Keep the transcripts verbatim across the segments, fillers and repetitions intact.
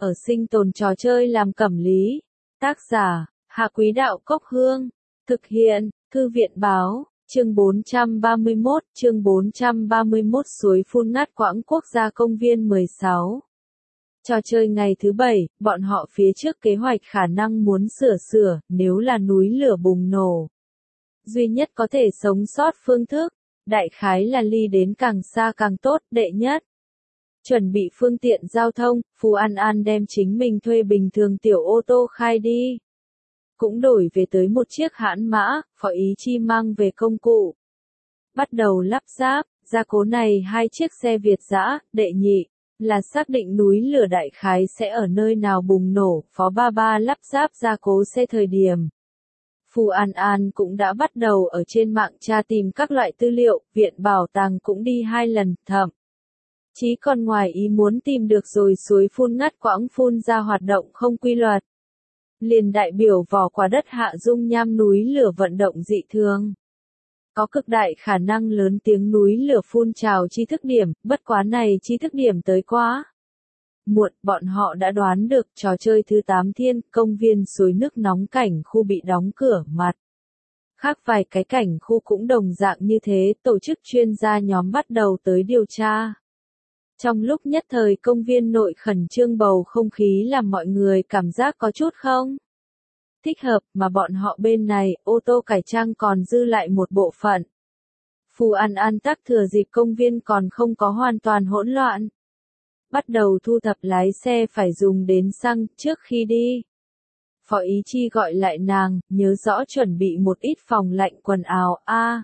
ở sinh tồn trò chơi làm cẩm lý. Tác giả, Hạ Quý Đạo Cốc Hương. Thực hiện, Thư viện Báo, chương bốn trăm ba mươi mốt, chương bốn trăm ba mươi mốt suối phun ngắt quãng quốc gia công viên mười sáu. Trò chơi ngày thứ bảy, bọn họ phía trước kế hoạch khả năng muốn sửa sửa, nếu là núi lửa bùng nổ. Duy nhất có thể sống sót phương thức, đại khái là ly đến càng xa càng tốt, đệ nhất. Chuẩn bị phương tiện giao thông, Phù An An đem chính mình thuê bình thường tiểu ô tô khai đi. Cũng đổi về tới một chiếc hãn mã, Phó Ý Chi mang về công cụ. Bắt đầu lắp ráp, gia cố này hai chiếc xe Việt dã, đệ nhị, là xác định núi lửa đại khái sẽ ở nơi nào bùng nổ, Phó Ba Ba lắp ráp gia cố xe thời điểm. Phù An An cũng đã bắt đầu ở trên mạng tra tìm các loại tư liệu, viện bảo tàng cũng đi hai lần, thậm chí còn ngoài ý muốn tìm được rồi suối phun ngắt quãng phun ra hoạt động không quy luật. Liền đại biểu vỏ quả đất hạ dung nham núi lửa vận động dị thường. Có cực đại khả năng lớn tiếng núi lửa phun trào chi thức điểm, bất quá này chi thức điểm tới quá muộn, bọn họ đã đoán được trò chơi thứ tám thiên, công viên suối nước nóng cảnh khu bị đóng cửa mặt. Khác vài cái cảnh khu cũng đồng dạng như thế, tổ chức chuyên gia nhóm bắt đầu tới điều tra. Trong lúc nhất thời công viên nội khẩn trương bầu không khí làm mọi người cảm giác có chút không thích hợp, mà bọn họ bên này, ô tô cải trang còn dư lại một bộ phận. Phù An An tắc thừa dịp công viên còn không có hoàn toàn hỗn loạn. Bắt đầu thu thập lái xe phải dùng đến xăng trước khi đi. Phó Ý Chi gọi lại nàng, nhớ rõ chuẩn bị một ít phòng lạnh quần áo a. À,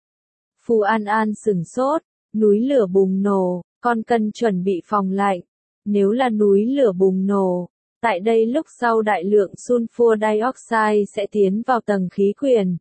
Phù An An sửng sốt, núi lửa bùng nổ, còn cần chuẩn bị phòng lạnh. Nếu là núi lửa bùng nổ, tại đây lúc sau đại lượng sulfur dioxide sẽ tiến vào tầng khí quyển.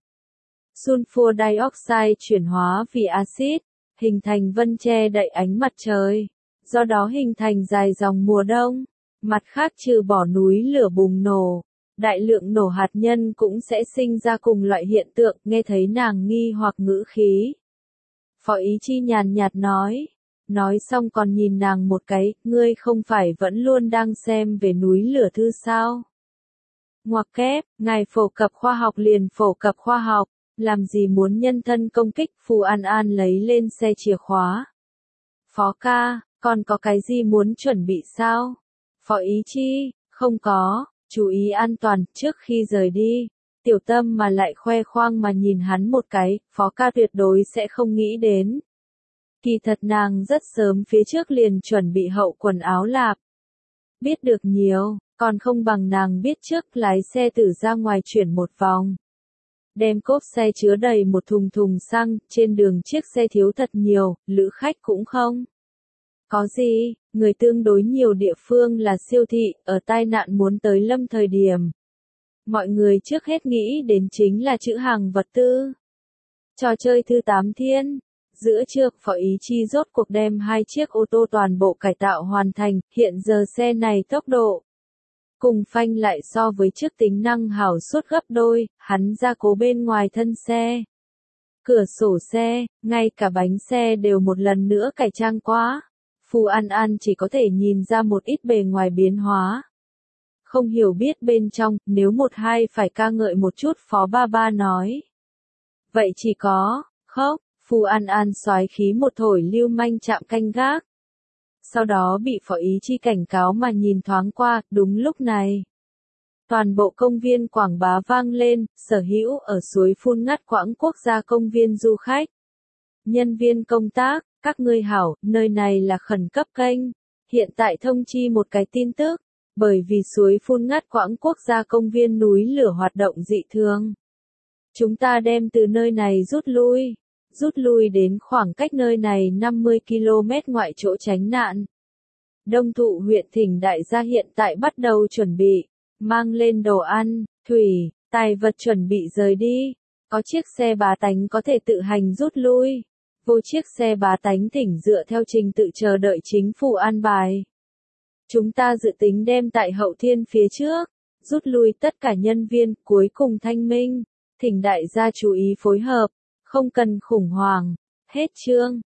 Sulfur dioxide chuyển hóa vì axit, hình thành vân che đậy ánh mặt trời, do đó hình thành dài dòng mùa đông. Mặt khác trừ bỏ núi lửa bùng nổ, đại lượng nổ hạt nhân cũng sẽ sinh ra cùng loại hiện tượng, nghe thấy nàng nghi hoặc ngữ khí. Phó Ý Chi nhàn nhạt nói. Nói xong còn nhìn nàng một cái, ngươi không phải vẫn luôn đang xem về núi lửa thư sao? Ngoặc kép, ngài phổ cập khoa học liền phổ cập khoa học, làm gì muốn nhân thân công kích? Phù An An lấy lên xe chìa khóa. Phó ca, còn có cái gì muốn chuẩn bị sao? Phó Ý Chi, không có, chú ý an toàn, trước khi rời đi. Tiểu Tâm mà lại khoe khoang mà nhìn hắn một cái, Phó ca tuyệt đối sẽ không nghĩ đến. Kỳ thật nàng rất sớm phía trước liền chuẩn bị hậu quần áo lạp. Biết được nhiều, còn không bằng nàng biết trước lái xe tử ra ngoài chuyển một vòng. Đem cốp xe chứa đầy một thùng thùng xăng, trên đường chiếc xe thiếu thật nhiều, lữ khách cũng không. Có gì, người tương đối nhiều địa phương là siêu thị, ở tai nạn muốn tới lâm thời điểm. Mọi người trước hết nghĩ đến chính là chữ hàng vật tư. Trò chơi thứ tám thiên. Giữa trưa, Phó Ý Chi rốt cuộc đem hai chiếc ô tô toàn bộ cải tạo hoàn thành, hiện giờ xe này tốc độ cùng phanh lại so với trước tính năng hảo suốt gấp đôi, hắn gia cố bên ngoài thân xe. Cửa sổ xe, ngay cả bánh xe đều một lần nữa cải trang quá. Phù An An chỉ có thể nhìn ra một ít bề ngoài biến hóa. Không hiểu biết bên trong, nếu một hai phải ca ngợi một chút, Phó Ba Ba nói. Vậy chỉ có, khóc. Phù An An soái khí một thổi lưu manh chạm canh gác. Sau đó bị Phó Ý Chi cảnh cáo mà nhìn thoáng qua, đúng lúc này. Toàn bộ công viên quảng bá vang lên, sở hữu ở suối phun ngắt quãng quốc gia công viên du khách. Nhân viên công tác, các ngươi hảo, nơi này là khẩn cấp kênh. Hiện tại thông chi một cái tin tức, bởi vì suối phun ngắt quãng quốc gia công viên núi lửa hoạt động dị thường. Chúng ta đem từ nơi này rút lui. Rút lui đến khoảng cách nơi này năm mươi ki lô mét ngoại chỗ tránh nạn. Đông Thụ huyện Thỉnh Đại gia hiện tại bắt đầu chuẩn bị, mang lên đồ ăn, thủy, tài vật chuẩn bị rời đi. Có chiếc xe bá tánh có thể tự hành rút lui. Vô chiếc xe bá tánh thỉnh dựa theo trình tự chờ đợi chính phủ an bài. Chúng ta dự tính đem tại Hậu Thiên phía trước, rút lui tất cả nhân viên, cuối cùng thanh minh. Thỉnh Đại gia chú ý phối hợp. Không cần khủng hoảng. Hết chương.